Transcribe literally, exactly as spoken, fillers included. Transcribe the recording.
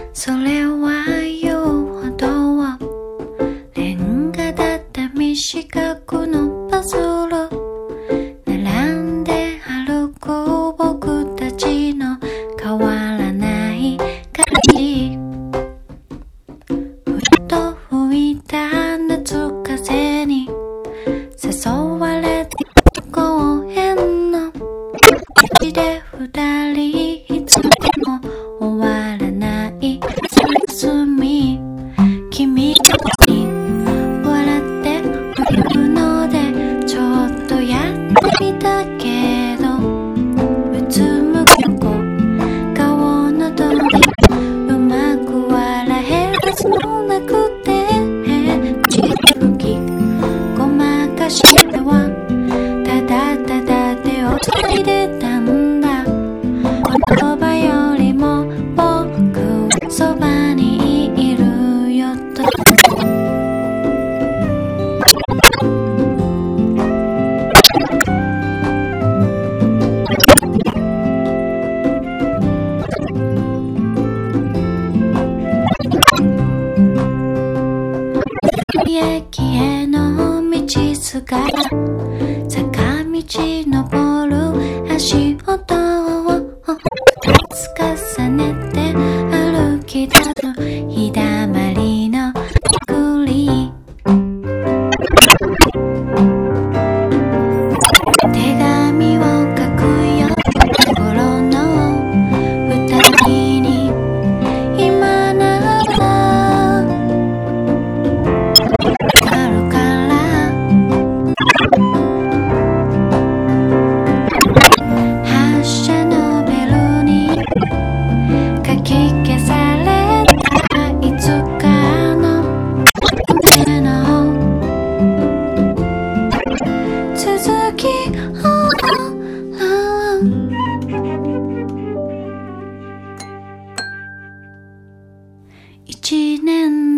それは言うほどレンガだった未四角のパズル並んで歩く僕たちの変わらない感じふと吹いた夏風に誘われて公園の道で二人いつも終わらない休み君に笑ってくるのでちょっとやってみたけどうつむく子顔のどれうまく笑えるはずもなくて口で吹きごまかしてはただただ手をつないでたんだ言葉よりも僕そばにいるよと駅への道すがら坂道登る足音を重ねて歩き出す日だまりの栗手紙を書くよ心の二人に今ならあるから発車のベルにかき消されたいつかの夢の続きを一年